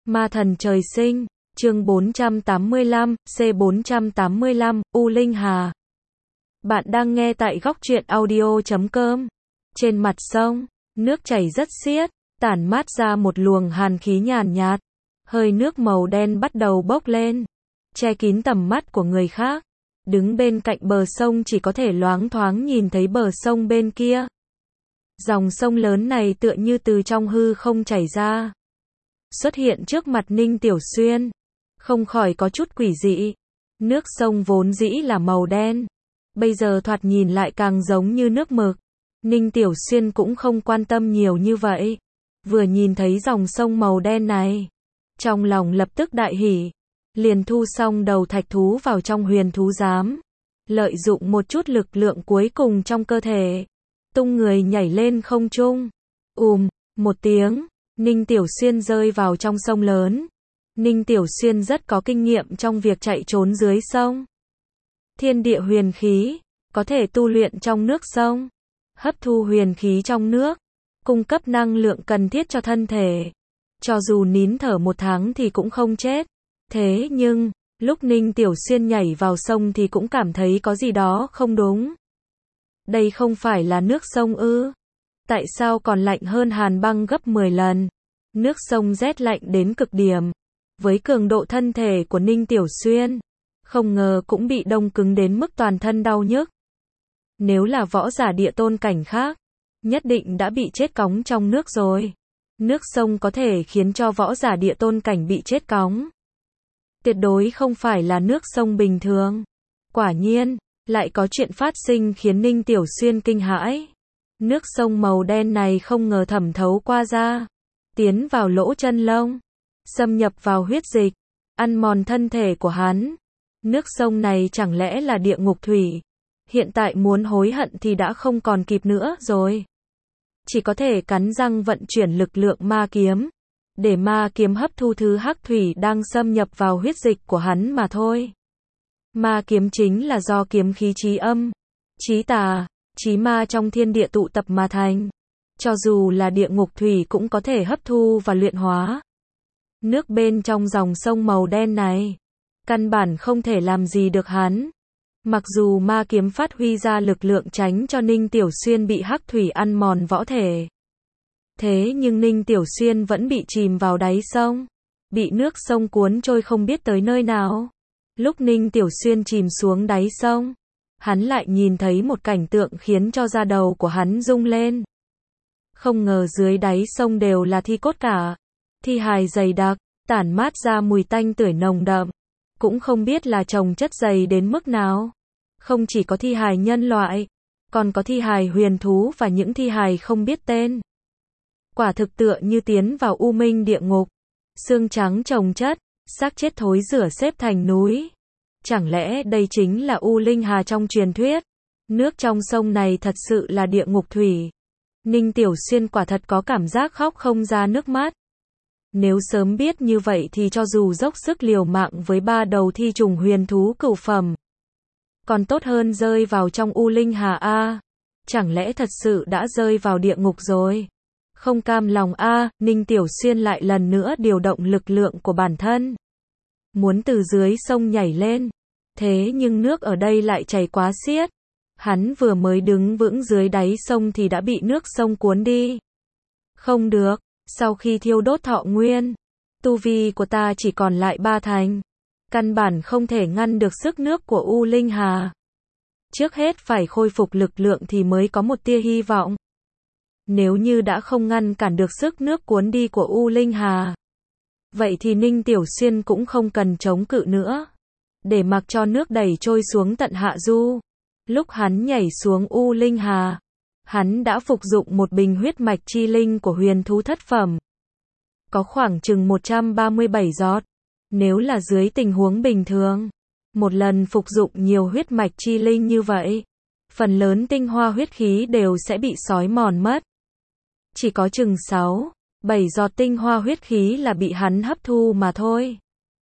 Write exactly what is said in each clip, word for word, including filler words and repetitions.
Ma thần trời sinh, chương bốn trăm tám mươi lăm, C bốn trăm tám mươi lăm, U Linh Hà. Bạn đang nghe tại góc truyện audio chấm com. Trên mặt sông, nước chảy rất xiết, tản mát ra một luồng hàn khí nhàn nhạt. Hơi nước màu đen bắt đầu bốc lên, che kín tầm mắt của người khác. Đứng bên cạnh bờ sông chỉ có thể loáng thoáng nhìn thấy bờ sông bên kia. Dòng sông lớn này tựa như từ trong hư không chảy ra, xuất hiện trước mặt Ninh Tiểu Xuyên, không khỏi có chút quỷ dị. Nước sông vốn dĩ là màu đen, bây giờ thoạt nhìn lại càng giống như nước mực. Ninh Tiểu Xuyên cũng không quan tâm nhiều như vậy, vừa nhìn thấy dòng sông màu đen này, trong lòng lập tức đại hỉ, liền thu xong đầu thạch thú vào trong huyền thú giám, lợi dụng một chút lực lượng cuối cùng trong cơ thể, tung người nhảy lên không trung. Ùm, một tiếng, Ninh Tiểu Xuyên rơi vào trong sông lớn. Ninh Tiểu Xuyên rất có kinh nghiệm trong việc chạy trốn dưới sông. Thiên địa huyền khí, có thể tu luyện trong nước sông, hấp thu huyền khí trong nước, cung cấp năng lượng cần thiết cho thân thể. Cho dù nín thở một tháng thì cũng không chết. Thế nhưng, lúc Ninh Tiểu Xuyên nhảy vào sông thì cũng cảm thấy có gì đó không đúng. Đây không phải là nước sông ư? Tại sao còn lạnh hơn hàn băng gấp mười lần? Nước sông rét lạnh đến cực điểm. Với cường độ thân thể của Ninh Tiểu Xuyên, không ngờ cũng bị đông cứng đến mức toàn thân đau nhức. Nếu là võ giả địa tôn cảnh khác, nhất định đã bị chết cóng trong nước rồi. Nước sông có thể khiến cho võ giả địa tôn cảnh bị chết cóng. Tuyệt đối không phải là nước sông bình thường. Quả nhiên, lại có chuyện phát sinh khiến Ninh Tiểu Xuyên kinh hãi. Nước sông màu đen này không ngờ thẩm thấu qua da, tiến vào lỗ chân lông, xâm nhập vào huyết dịch, ăn mòn thân thể của hắn. Nước sông này chẳng lẽ là địa ngục thủy? Hiện tại muốn hối hận thì đã không còn kịp nữa rồi. Chỉ có thể cắn răng vận chuyển lực lượng ma kiếm, để ma kiếm hấp thu thứ hắc thủy đang xâm nhập vào huyết dịch của hắn mà thôi. Ma kiếm chính là do kiếm khí chí âm, chí tà, chí ma trong thiên địa tụ tập mà thành. Cho dù là địa ngục thủy cũng có thể hấp thu và luyện hóa. Nước bên trong dòng sông màu đen này, căn bản không thể làm gì được hắn. Mặc dù ma kiếm phát huy ra lực lượng tránh cho Ninh Tiểu Xuyên bị hắc thủy ăn mòn võ thể. Thế nhưng Ninh Tiểu Xuyên vẫn bị chìm vào đáy sông, bị nước sông cuốn trôi không biết tới nơi nào. Lúc Ninh Tiểu Xuyên chìm xuống đáy sông, hắn lại nhìn thấy một cảnh tượng khiến cho da đầu của hắn rung lên. Không ngờ dưới đáy sông đều là thi cốt cả, thi hài dày đặc, tản mát ra mùi tanh tưởi nồng đậm, cũng không biết là chồng chất dày đến mức nào. Không chỉ có thi hài nhân loại, còn có thi hài huyền thú và những thi hài không biết tên. Quả thực tựa như tiến vào u minh địa ngục, xương trắng chồng chất, xác chết thối rữa xếp thành núi. Chẳng lẽ đây chính là U Linh Hà trong truyền thuyết? Nước trong sông này thật sự là địa ngục thủy. Ninh Tiểu Xuyên quả thật có cảm giác khóc không ra nước mắt. Nếu sớm biết như vậy thì cho dù dốc sức liều mạng với ba đầu thi trùng huyền thú cửu phẩm, còn tốt hơn rơi vào trong U Linh Hà a. Chẳng lẽ thật sự đã rơi vào địa ngục rồi? Không cam lòng a, Ninh Tiểu Xuyên lại lần nữa điều động lực lượng của bản thân, muốn từ dưới sông nhảy lên. Thế nhưng nước ở đây lại chảy quá xiết. Hắn vừa mới đứng vững dưới đáy sông thì đã bị nước sông cuốn đi. Không được, sau khi thiêu đốt thọ nguyên, tu vi của ta chỉ còn lại ba thành. Căn bản không thể ngăn được sức nước của U Linh Hà. Trước hết phải khôi phục lực lượng thì mới có một tia hy vọng. Nếu như đã không ngăn cản được sức nước cuốn đi của U Linh Hà, vậy thì Ninh Tiểu Xuyên cũng không cần chống cự nữa, để mặc cho nước đẩy trôi xuống tận hạ du. Lúc hắn nhảy xuống U Linh Hà, hắn đã phục dụng một bình huyết mạch chi linh của huyền thú thất phẩm. Có khoảng chừng một trăm ba mươi bảy giọt. Nếu là dưới tình huống bình thường, một lần phục dụng nhiều huyết mạch chi linh như vậy, phần lớn tinh hoa huyết khí đều sẽ bị xói mòn mất. Chỉ có chừng sáu, bảy giọt tinh hoa huyết khí là bị hắn hấp thu mà thôi.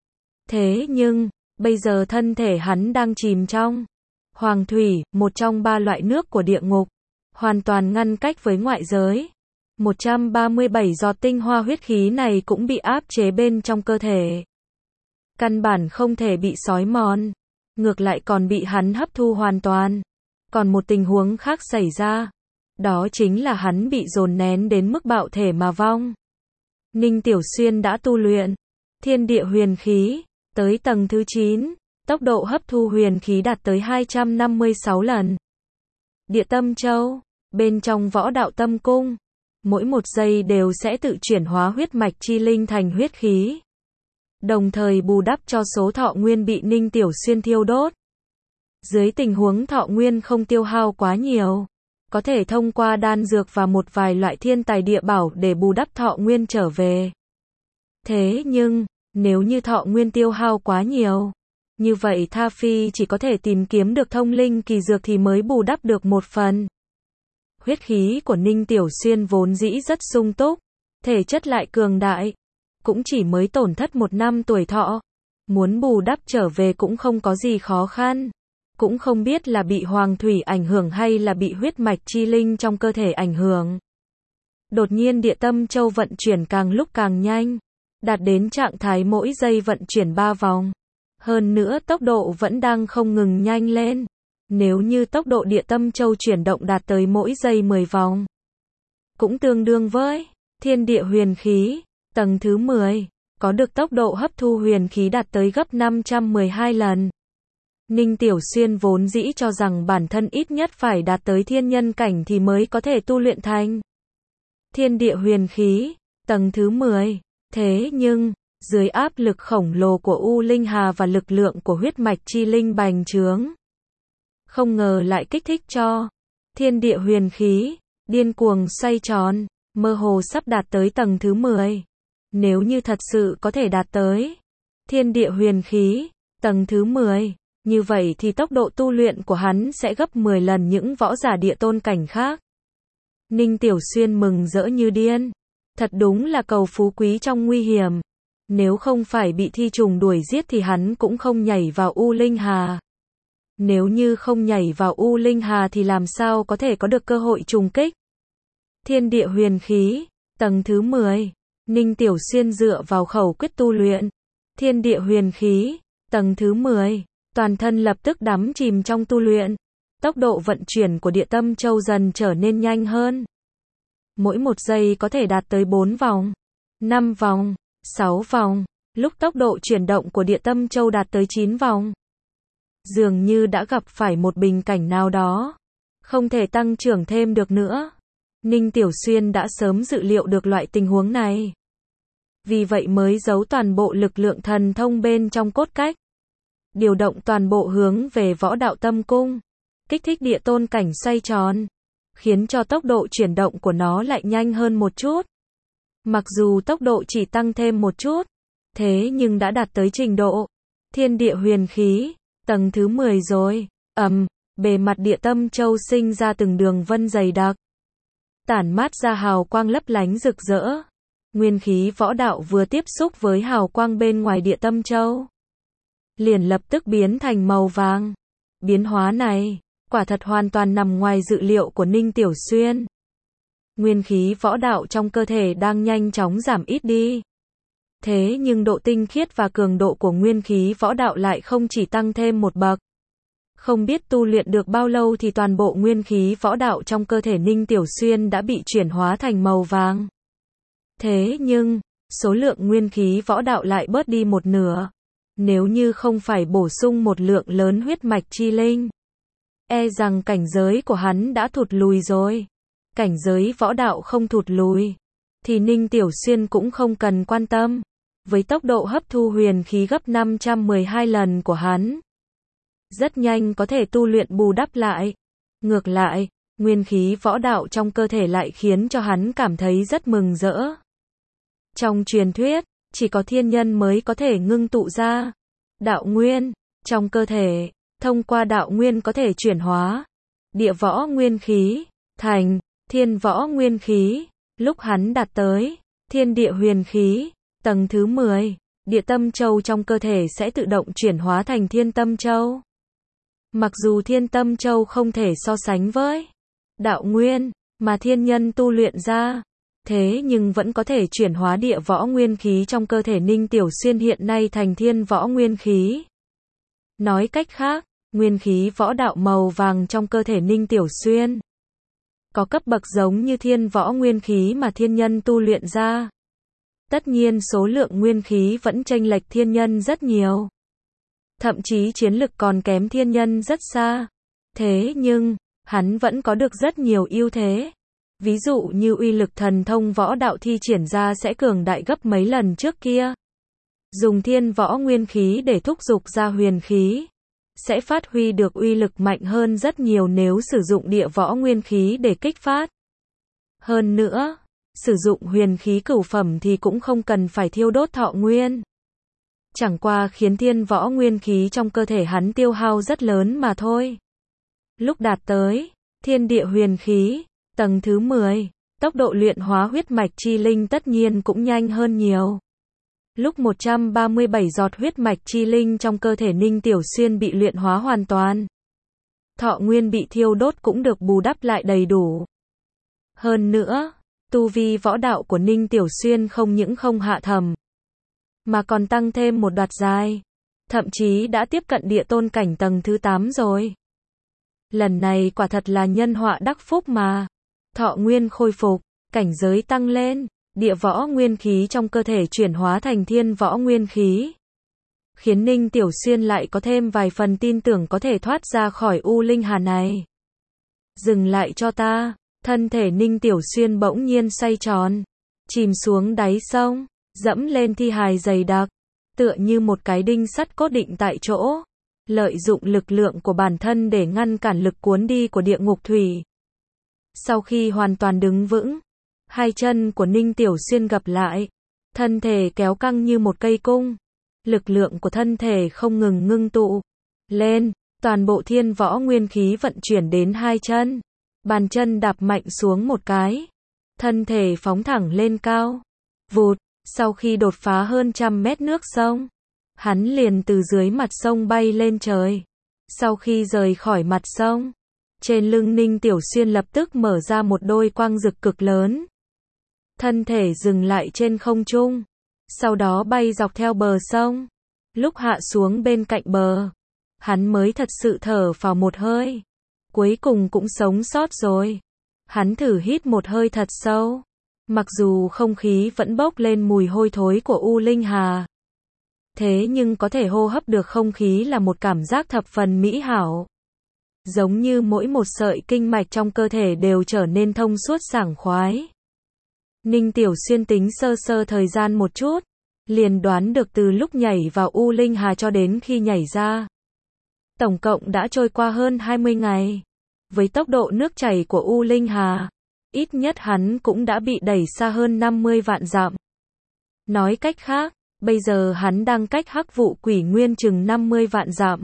Thế nhưng, bây giờ thân thể hắn đang chìm trong Hoàng thủy, một trong ba loại nước của địa ngục, hoàn toàn ngăn cách với ngoại giới. một trăm ba mươi bảy giọt tinh hoa huyết khí này cũng bị áp chế bên trong cơ thể. Căn bản không thể bị xói mòn, ngược lại còn bị hắn hấp thu hoàn toàn. Còn một tình huống khác xảy ra, đó chính là hắn bị dồn nén đến mức bạo thể mà vong. Ninh Tiểu Xuyên đã tu luyện thiên địa huyền khí tới tầng thứ chín, tốc độ hấp thu huyền khí đạt tới hai trăm năm mươi sáu lần. Địa Tâm Châu, bên trong Võ Đạo Tâm Cung, mỗi một giây đều sẽ tự chuyển hóa huyết mạch chi linh thành huyết khí, đồng thời bù đắp cho số thọ nguyên bị Ninh Tiểu Xuyên thiêu đốt. Dưới tình huống thọ nguyên không tiêu hao quá nhiều, có thể thông qua đan dược và một vài loại thiên tài địa bảo để bù đắp thọ nguyên trở về. Thế nhưng, nếu như thọ nguyên tiêu hao quá nhiều, như vậy Tha Phi chỉ có thể tìm kiếm được thông linh kỳ dược thì mới bù đắp được một phần. Huyết khí của Ninh Tiểu Xuyên vốn dĩ rất sung túc, thể chất lại cường đại, cũng chỉ mới tổn thất một năm tuổi thọ. Muốn bù đắp trở về cũng không có gì khó khăn. Cũng không biết là bị hoàng thủy ảnh hưởng hay là bị huyết mạch chi linh trong cơ thể ảnh hưởng. Đột nhiên Địa Tâm Châu vận chuyển càng lúc càng nhanh, đạt đến trạng thái mỗi giây vận chuyển ba vòng. Hơn nữa tốc độ vẫn đang không ngừng nhanh lên. Nếu như tốc độ Địa Tâm Châu chuyển động đạt tới mỗi giây mười vòng, cũng tương đương với thiên địa huyền khí, tầng thứ mười, có được tốc độ hấp thu huyền khí đạt tới gấp năm trăm mười hai lần. Ninh Tiểu Xuyên vốn dĩ cho rằng bản thân ít nhất phải đạt tới thiên nhân cảnh thì mới có thể tu luyện thành thiên địa huyền khí, tầng thứ mười. Thế nhưng, dưới áp lực khổng lồ của U Linh Hà và lực lượng của huyết mạch chi linh bành trướng, không ngờ lại kích thích cho thiên địa huyền khí điên cuồng xoay tròn, mơ hồ sắp đạt tới tầng thứ mười. Nếu như thật sự có thể đạt tới thiên địa huyền khí, tầng thứ mười, như vậy thì tốc độ tu luyện của hắn sẽ gấp mười lần những võ giả địa tôn cảnh khác. Ninh Tiểu Xuyên mừng rỡ như điên. Thật đúng là cầu phú quý trong nguy hiểm. Nếu không phải bị thi trùng đuổi giết thì hắn cũng không nhảy vào U Linh Hà. Nếu như không nhảy vào U Linh Hà thì làm sao có thể có được cơ hội trùng kích. Thiên địa huyền khí, tầng thứ mười. Ninh Tiểu Xuyên dựa vào khẩu quyết tu luyện thiên địa huyền khí, tầng thứ mười. Toàn thân lập tức đắm chìm trong tu luyện. Tốc độ vận chuyển của Địa Tâm Châu dần trở nên nhanh hơn. Mỗi một giây có thể đạt tới bốn vòng, năm vòng, sáu vòng. Lúc tốc độ chuyển động của Địa Tâm Châu đạt tới chín vòng, dường như đã gặp phải một bình cảnh nào đó, không thể tăng trưởng thêm được nữa. Ninh Tiểu Xuyên đã sớm dự liệu được loại tình huống này. Vì vậy mới giấu toàn bộ lực lượng thần thông bên trong cốt cách, điều động toàn bộ hướng về Võ Đạo Tâm Cung, kích thích địa tôn cảnh xoay tròn, khiến cho tốc độ chuyển động của nó lại nhanh hơn một chút. Mặc dù tốc độ chỉ tăng thêm một chút, thế nhưng đã đạt tới trình độ thiên địa huyền khí, tầng thứ mười rồi. Ầm, bề mặt Địa Tâm Châu sinh ra từng đường vân dày đặc, tản mát ra hào quang lấp lánh rực rỡ. Nguyên khí võ đạo vừa tiếp xúc với hào quang bên ngoài Địa Tâm Châu, liền lập tức biến thành màu vàng. Biến hóa này, quả thật hoàn toàn nằm ngoài dự liệu của Ninh Tiểu Xuyên. Nguyên khí võ đạo trong cơ thể đang nhanh chóng giảm ít đi. Thế nhưng độ tinh khiết và cường độ của nguyên khí võ đạo lại không chỉ tăng thêm một bậc. Không biết tu luyện được bao lâu thì toàn bộ nguyên khí võ đạo trong cơ thể Ninh Tiểu Xuyên đã bị chuyển hóa thành màu vàng. Thế nhưng, số lượng nguyên khí võ đạo lại bớt đi một nửa. Nếu như không phải bổ sung một lượng lớn huyết mạch chi linh, e rằng cảnh giới của hắn đã thụt lùi rồi. Cảnh giới võ đạo không thụt lùi, thì Ninh Tiểu Xuyên cũng không cần quan tâm. Với tốc độ hấp thu huyền khí gấp năm trăm mười hai lần của hắn, rất nhanh có thể tu luyện bù đắp lại. Ngược lại, nguyên khí võ đạo trong cơ thể lại khiến cho hắn cảm thấy rất mừng rỡ. Trong truyền thuyết, chỉ có thiên nhân mới có thể ngưng tụ ra đạo nguyên trong cơ thể, thông qua đạo nguyên có thể chuyển hóa địa võ nguyên khí thành thiên võ nguyên khí. Lúc hắn đạt tới thiên địa huyền khí, tầng thứ mười, Địa Tâm Châu trong cơ thể sẽ tự động chuyển hóa thành Thiên Tâm Châu. Mặc dù Thiên Tâm Châu không thể so sánh với đạo nguyên mà thiên nhân tu luyện ra, Thế nhưng vẫn có thể chuyển hóa địa võ nguyên khí trong cơ thể Ninh Tiểu Xuyên hiện nay thành thiên võ nguyên khí. Nói cách khác, nguyên khí võ đạo màu vàng trong cơ thể Ninh Tiểu Xuyên có cấp bậc giống như thiên võ nguyên khí mà thiên nhân tu luyện ra. Tất nhiên số lượng nguyên khí vẫn chênh lệch thiên nhân rất nhiều. Thậm chí chiến lực còn kém thiên nhân rất xa. Thế nhưng, hắn vẫn có được rất nhiều ưu thế. Ví dụ như uy lực thần thông võ đạo thi triển ra sẽ cường đại gấp mấy lần trước kia. Dùng thiên võ nguyên khí để thúc giục ra huyền khí, sẽ phát huy được uy lực mạnh hơn rất nhiều nếu sử dụng địa võ nguyên khí để kích phát. Hơn nữa, sử dụng huyền khí cửu phẩm thì cũng không cần phải thiêu đốt thọ nguyên. Chẳng qua khiến thiên võ nguyên khí trong cơ thể hắn tiêu hao rất lớn mà thôi. Lúc đạt tới thiên địa huyền khí tầng thứ mười, tốc độ luyện hóa huyết mạch chi linh tất nhiên cũng nhanh hơn nhiều. Lúc một trăm ba mươi bảy giọt huyết mạch chi linh trong cơ thể Ninh Tiểu Xuyên bị luyện hóa hoàn toàn. Thọ nguyên bị thiêu đốt cũng được bù đắp lại đầy đủ. Hơn nữa, tu vi võ đạo của Ninh Tiểu Xuyên không những không hạ thầm, mà còn tăng thêm một đoạt dài. Thậm chí đã tiếp cận địa tôn cảnh tầng thứ tám rồi. Lần này quả thật là nhân họa đắc phúc mà. Thọ nguyên khôi phục, cảnh giới tăng lên, địa võ nguyên khí trong cơ thể chuyển hóa thành thiên võ nguyên khí. Khiến Ninh Tiểu Xuyên lại có thêm vài phần tin tưởng có thể thoát ra khỏi U Linh Hà này. Dừng lại cho ta, thân thể Ninh Tiểu Xuyên bỗng nhiên xoay tròn, chìm xuống đáy sông, dẫm lên thi hài dày đặc, tựa như một cái đinh sắt cốt định tại chỗ, lợi dụng lực lượng của bản thân để ngăn cản lực cuốn đi của địa ngục thủy. Sau khi hoàn toàn đứng vững, hai chân của Ninh Tiểu Xuyên gập lại, thân thể kéo căng như một cây cung. Lực lượng của thân thể không ngừng ngưng tụ lên, toàn bộ thiên võ nguyên khí vận chuyển đến hai chân. Bàn chân đạp mạnh xuống một cái, thân thể phóng thẳng lên cao. Vụt, sau khi đột phá hơn trăm mét nước sông, hắn liền từ dưới mặt sông bay lên trời. Sau khi rời khỏi mặt sông, trên lưng Ninh Tiểu Xuyên lập tức mở ra một đôi quang rực cực lớn. Thân thể dừng lại trên không trung, sau đó bay dọc theo bờ sông. Lúc hạ xuống bên cạnh bờ, hắn mới thật sự thở phào một hơi. Cuối cùng cũng sống sót rồi. Hắn thử hít một hơi thật sâu. Mặc dù không khí vẫn bốc lên mùi hôi thối của U Linh Hà, thế nhưng có thể hô hấp được không khí là một cảm giác thập phần mỹ hảo. Giống như mỗi một sợi kinh mạch trong cơ thể đều trở nên thông suốt sảng khoái. Ninh Tiểu Xuyên tính sơ sơ thời gian một chút, liền đoán được từ lúc nhảy vào U Linh Hà cho đến khi nhảy ra, tổng cộng đã trôi qua hơn hai mươi ngày. Với tốc độ nước chảy của U Linh Hà, ít nhất hắn cũng đã bị đẩy xa hơn năm mươi vạn dặm. Nói cách khác, bây giờ hắn đang cách Hắc Vụ Quỷ Nguyên chừng năm mươi vạn dặm.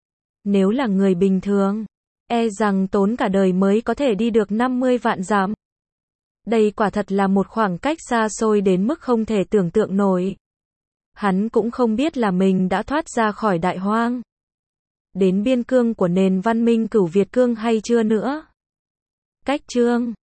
Nếu là người bình thường, e rằng tốn cả đời mới có thể đi được năm mươi vạn dặm. Đây quả thật là một khoảng cách xa xôi đến mức không thể tưởng tượng nổi. Hắn cũng không biết là mình đã thoát ra khỏi đại hoang, đến biên cương của nền văn minh cửu Việt cương hay chưa nữa. Cách chương